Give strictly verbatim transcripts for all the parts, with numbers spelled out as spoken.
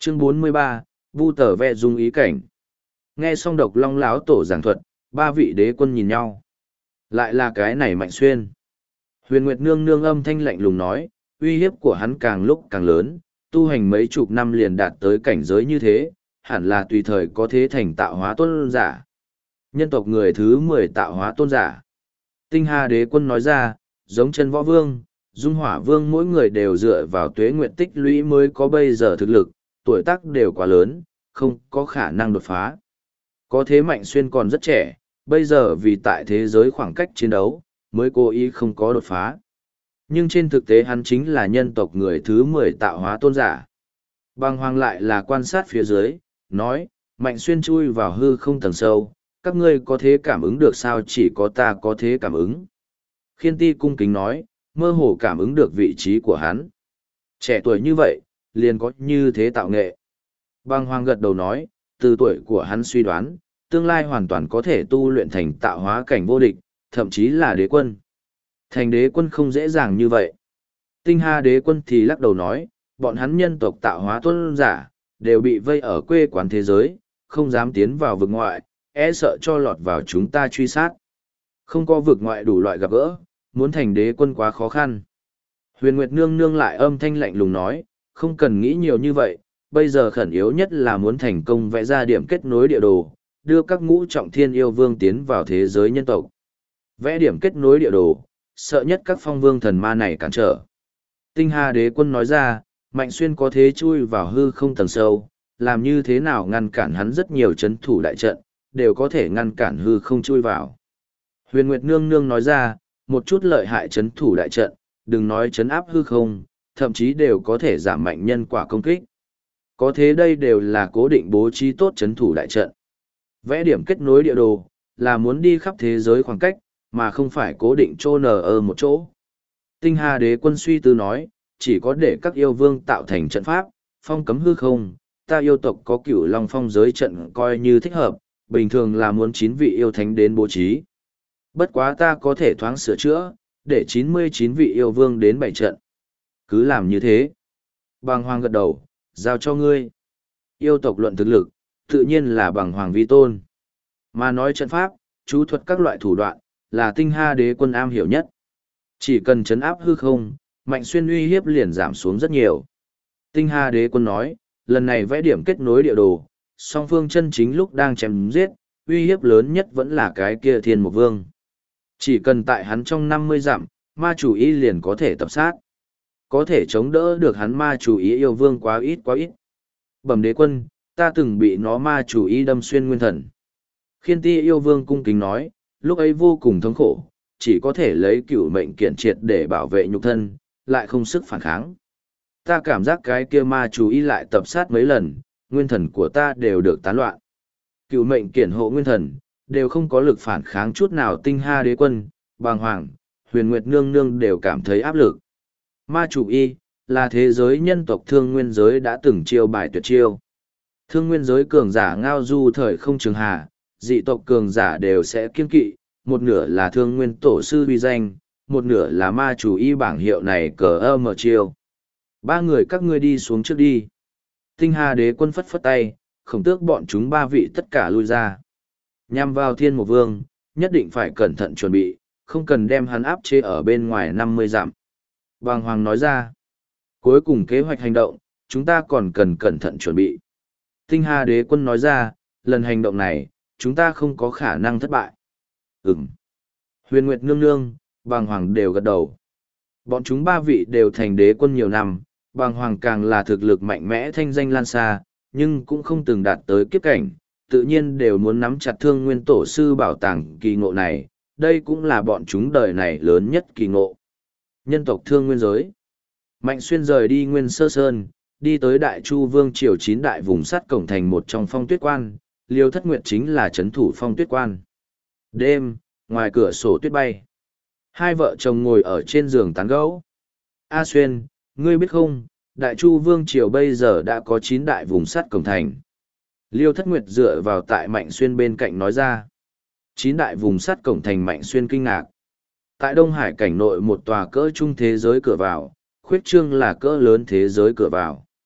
Chương bốn mươi ba, Vu Tở Vẹ Dung ý cảnh. Nghe xong Độc Long lão tổ giảng thuật, ba vị đế quân nhìn nhau. Lại là cái này Mạnh Xuyên. Huyền Nguyệt Nương nương âm thanh lạnh lùng nói, uy hiếp của hắn càng lúc càng lớn, tu hành mấy chục năm liền đạt tới cảnh giới như thế, hẳn là tùy thời có thế thành tạo hóa tôn giả. Nhân tộc người thứ mười tạo hóa tôn giả. Tinh Hà đế quân nói ra, giống chân võ vương, dung hỏa vương mỗi người đều dựa vào tuế nguyện tích lũy mới có bây giờ thực lực, tuổi tác đều quá lớn, không có khả năng đột phá. Có thế Mạnh Xuyên còn rất trẻ, bây giờ vì tại thế giới khoảng cách chiến đấu, mới cố ý không có đột phá. Nhưng trên thực tế hắn chính là nhân tộc người thứ mười tạo hóa tôn giả. Bàng Hoàng lại là quan sát phía dưới, nói, Mạnh Xuyên chui vào hư không tầng sâu, các ngươi có thế cảm ứng được sao? Chỉ có ta có thế cảm ứng. Khiên Ti cung kính nói, mơ hồ cảm ứng được vị trí của hắn. Trẻ tuổi như vậy, liền có như thế tạo nghệ. Bàng Hoàng gật đầu nói, từ tuổi của hắn suy đoán, tương lai hoàn toàn có thể tu luyện thành tạo hóa cảnh vô địch, thậm chí là đế quân. Thành đế quân không dễ dàng như vậy. Tinh Hà đế quân thì lắc đầu nói, bọn hắn nhân tộc tạo hóa tôn giả, đều bị vây ở quê quán thế giới, không dám tiến vào vực ngoại, e sợ cho lọt vào chúng ta truy sát. Không có vực ngoại đủ loại gặp gỡ, muốn thành đế quân quá khó khăn. Huyền Nguyệt Nương nương lại âm thanh lạnh lùng nói, không cần nghĩ nhiều như vậy, bây giờ khẩn yếu nhất là muốn thành công vẽ ra điểm kết nối địa đồ, đưa các ngũ trọng thiên yêu vương tiến vào thế giới nhân tộc. Vẽ điểm kết nối địa đồ, sợ nhất các phong vương thần ma này cản trở. Tinh Hà đế quân nói ra, Mạnh Xuyên có thế chui vào hư không tầng sâu, làm như thế nào ngăn cản hắn rất nhiều chấn thủ đại trận, đều có thể ngăn cản hư không chui vào. Huyền Nguyệt Nương nương nói ra, một chút lợi hại chấn thủ đại trận, đừng nói chấn áp hư không, thậm chí đều có thể giảm mạnh nhân quả công kích. Có thế đây đều là cố định bố trí tốt chấn thủ đại trận. Vẽ điểm kết nối địa đồ, là muốn đi khắp thế giới khoảng cách, mà không phải cố định chỗ nở ở một chỗ. Tinh Hà đế quân suy tư nói, chỉ có để các yêu vương tạo thành trận pháp, phong cấm hư không, ta yêu tộc có cửu long phong giới trận coi như thích hợp, bình thường là muốn chín vị yêu thánh đến bố trí. Bất quá ta có thể thoáng sửa chữa, để chín mươi chín vị yêu vương đến bảy trận. Cứ làm như thế. Bàng Hoàng gật đầu, giao cho ngươi. Yêu tộc luận thực lực, tự nhiên là Bàng Hoàng vi tôn. Mà nói trận pháp, chú thuật các loại thủ đoạn, là Tinh Hà đế quân am hiểu nhất. Chỉ cần chấn áp hư không, Mạnh Xuyên uy hiếp liền giảm xuống rất nhiều. Tinh Hà đế quân nói, lần này vẽ điểm kết nối địa đồ, song phương chân chính lúc đang chém giết, uy hiếp lớn nhất vẫn là cái kia Thiên Mục Vương. Chỉ cần tại hắn trong năm mươi dặm, ma chủ ý liền có thể tập sát. Có thể chống đỡ được hắn ma chủ ý yêu vương quá ít quá ít. Bẩm đế quân, ta từng bị nó ma chủ ý đâm xuyên nguyên thần. Khiên Ti yêu vương cung kính nói, lúc ấy vô cùng thống khổ, chỉ có thể lấy cửu mệnh kiện triệt để bảo vệ nhục thân, lại không sức phản kháng. Ta cảm giác cái kia ma chủ ý lại tập sát mấy lần, nguyên thần của ta đều được tán loạn. Cửu mệnh kiện hộ nguyên thần, đều không có lực phản kháng chút nào. Tinh Hà đế quân, Bàng Hoàng, Huyền Nguyệt Nương nương đều cảm thấy áp lực. Ma chủ y, là thế giới nhân tộc thương nguyên giới đã từng chiêu bài tuyệt chiêu. Thương nguyên giới cường giả ngao du thời không trường hà, dị tộc cường giả đều sẽ kiên kỵ, một nửa là thương nguyên tổ sư uy danh, một nửa là ma chủ y bảng hiệu này cờ ơ mở chiêu. Ba người các ngươi đi xuống trước đi. Tinh Hà đế quân phất phất tay, khổng tước bọn chúng ba vị tất cả lui ra. Nhằm vào Thiên Mục Vương, nhất định phải cẩn thận chuẩn bị, không cần đem hắn áp chế ở bên ngoài năm mươi dặm. Bàng Hoàng nói ra, cuối cùng kế hoạch hành động, chúng ta còn cần cẩn thận chuẩn bị. Tinh Hà đế quân nói ra, lần hành động này, chúng ta không có khả năng thất bại. Ừm. Huyền Nguyệt Nương nương, Bàng Hoàng đều gật đầu. Bọn chúng ba vị đều thành đế quân nhiều năm, Bàng Hoàng càng là thực lực mạnh mẽ thanh danh lan xa, nhưng cũng không từng đạt tới kiếp cảnh, tự nhiên đều muốn nắm chặt thương nguyên tổ sư bảo tàng kỳ ngộ này, đây cũng là bọn chúng đời này lớn nhất kỳ ngộ. Nhân tộc thương nguyên giới. Mạnh Xuyên rời đi Nguyên Sơ Sơn, đi tới Đại Chu Vương triều chín đại vùng sắt cổng thành một trong Phong Tuyết Quan, Liêu Thất Nguyệt chính là trấn thủ Phong Tuyết Quan. Đêm, ngoài cửa sổ tuyết bay. Hai vợ chồng ngồi ở trên giường tán gẫu. A Xuyên, ngươi biết không, Đại Chu Vương triều bây giờ đã có chín đại vùng sắt cổng thành. Liêu Thất Nguyệt dựa vào tại Mạnh Xuyên bên cạnh nói ra. Chín đại vùng sắt cổng thành. Mạnh Xuyên kinh ngạc. Tại Đông Hải cảnh nội một tòa cỡ trung thế giới cửa vào, khuyết trương là cỡ lớn thế giới cửa vào.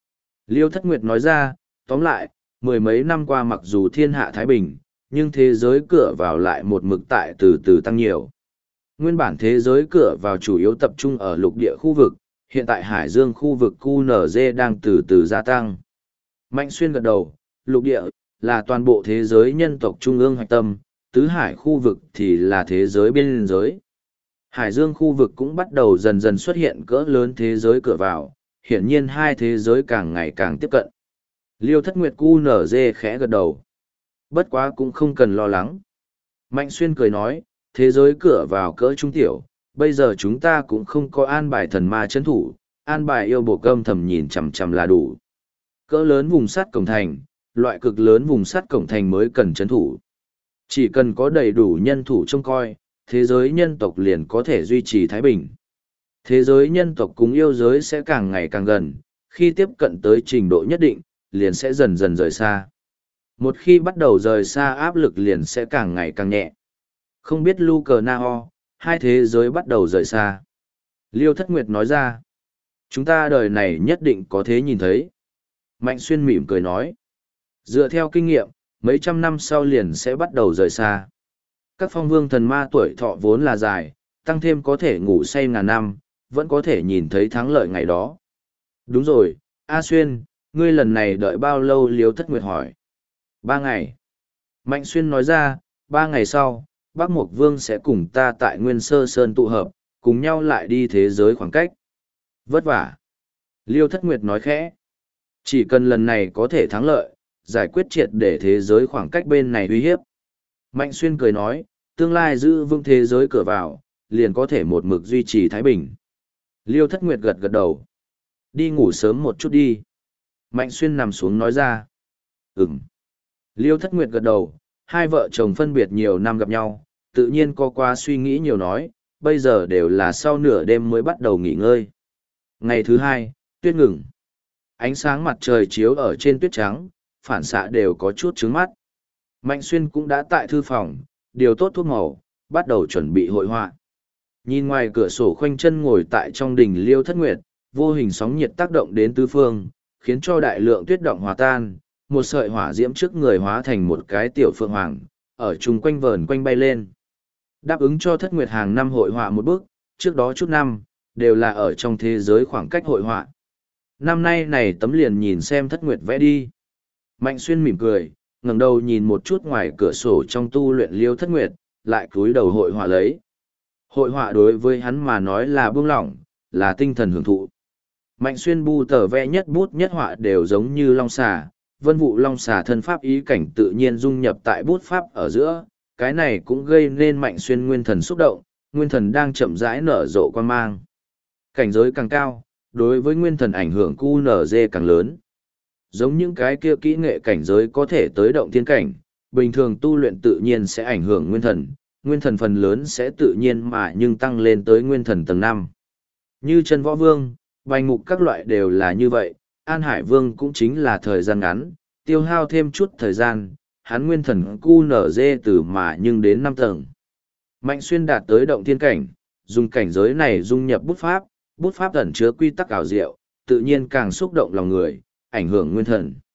Liêu Thất Nguyệt nói ra, tóm lại, mười mấy năm qua mặc dù thiên hạ Thái Bình, nhưng thế giới cửa vào lại một mực tại từ từ tăng nhiều. Nguyên bản thế giới cửa vào chủ yếu tập trung ở lục địa khu vực, hiện tại Hải Dương khu vực quy en giê đang từ từ gia tăng. Mạnh Xuyên gật đầu, lục địa là toàn bộ thế giới nhân tộc trung ương hoạch tâm, tứ hải khu vực thì là thế giới biên giới. Hải Dương khu vực cũng bắt đầu dần dần xuất hiện cỡ lớn thế giới cửa vào, hiển nhiên hai thế giới càng ngày càng tiếp cận. Liêu Thất Nguyệt quy en giê khẽ gật đầu. Bất quá cũng không cần lo lắng. Mạnh Xuyên cười nói, thế giới cửa vào cỡ trung tiểu, bây giờ chúng ta cũng không có an bài thần ma chấn thủ, an bài yêu bộ cơm thầm nhìn chằm chằm là đủ. Cỡ lớn vùng sắt cổng thành, loại cực lớn vùng sắt cổng thành mới cần chấn thủ. Chỉ cần có đầy đủ nhân thủ trông coi, thế giới nhân tộc liền có thể duy trì thái bình. Thế giới nhân tộc cùng yêu giới sẽ càng ngày càng gần, khi tiếp cận tới trình độ nhất định, liền sẽ dần dần rời xa. Một khi bắt đầu rời xa áp lực liền sẽ càng ngày càng nhẹ. Không biết Lu Cờ Na Ho, hai thế giới bắt đầu rời xa. Liêu Thất Nguyệt nói ra, chúng ta đời này nhất định có thế nhìn thấy. Mạnh Xuyên mỉm cười nói, dựa theo kinh nghiệm, mấy trăm năm sau liền sẽ bắt đầu rời xa. Các phong vương thần ma tuổi thọ vốn là dài, tăng thêm có thể ngủ say ngàn năm, vẫn có thể nhìn thấy thắng lợi ngày đó. Đúng rồi, A Xuyên, ngươi lần này đợi bao lâu? Liêu Thất Nguyệt hỏi. Ba ngày. Mạnh Xuyên nói ra, ba ngày sau, Bắc Mộc Vương sẽ cùng ta tại Nguyên Sơ Sơn tụ hợp, cùng nhau lại đi thế giới khoảng cách. Vất vả. Liêu Thất Nguyệt nói khẽ. Chỉ cần lần này có thể thắng lợi, giải quyết triệt để thế giới khoảng cách bên này uy hiếp. Mạnh Xuyên cười nói, tương lai giữ vững thế giới cửa vào, liền có thể một mực duy trì thái bình. Liêu Thất Nguyệt gật gật đầu. Đi ngủ sớm một chút đi. Mạnh Xuyên nằm xuống nói ra. Ừm. Liêu Thất Nguyệt gật đầu, hai vợ chồng phân biệt nhiều năm gặp nhau, tự nhiên có qua suy nghĩ nhiều nói, bây giờ đều là sau nửa đêm mới bắt đầu nghỉ ngơi. Ngày thứ hai, tuyết ngừng. Ánh sáng mặt trời chiếu ở trên tuyết trắng, phản xạ đều có chút trướng mắt. Mạnh Xuyên cũng đã tại thư phòng, điều tốt thuốc màu, bắt đầu chuẩn bị hội họa. Nhìn ngoài cửa sổ khoanh chân ngồi tại trong đình Liêu Thất Nguyệt, vô hình sóng nhiệt tác động đến tứ phương, khiến cho đại lượng tuyết động hòa tan, một sợi hỏa diễm trước người hóa thành một cái tiểu phượng hoàng, ở chung quanh vờn quanh bay lên. Đáp ứng cho Thất Nguyệt hàng năm hội họa một bức, trước đó chút năm, đều là ở trong thế giới khoảng cách hội họa. Năm nay này tấm liền nhìn xem Thất Nguyệt vẽ đi. Mạnh Xuyên mỉm cười, ngẩng đầu nhìn một chút ngoài cửa sổ trong tu luyện Liêu Thất Nguyệt, lại cúi đầu hội họa lấy. Hội họa đối với hắn mà nói là buông lỏng, là tinh thần hưởng thụ. Mạnh Xuyên bu tờ vẽ nhất bút nhất họa đều giống như long xà, vân vụ long xà thân pháp ý cảnh tự nhiên dung nhập tại bút pháp ở giữa, cái này cũng gây nên Mạnh Xuyên nguyên thần xúc động, nguyên thần đang chậm rãi nở rộ quan mang. Cảnh giới càng cao, đối với nguyên thần ảnh hưởng quy en giê càng lớn. Giống những cái kia kỹ nghệ cảnh giới có thể tới động thiên cảnh, bình thường tu luyện tự nhiên sẽ ảnh hưởng nguyên thần, nguyên thần phần lớn sẽ tự nhiên mà nhưng tăng lên tới nguyên thần tầng năm. Như Chân Võ Vương, Bành Mục các loại đều là như vậy, An Hải Vương cũng chính là thời gian ngắn, tiêu hao thêm chút thời gian, hắn nguyên thần quy en giê từ mà nhưng đến năm tầng. Mạnh Xuyên đạt tới động thiên cảnh, dùng cảnh giới này dung nhập bút pháp, bút pháp ẩn chứa quy tắc ảo diệu, tự nhiên càng xúc động lòng người, ảnh hưởng nguyên thần.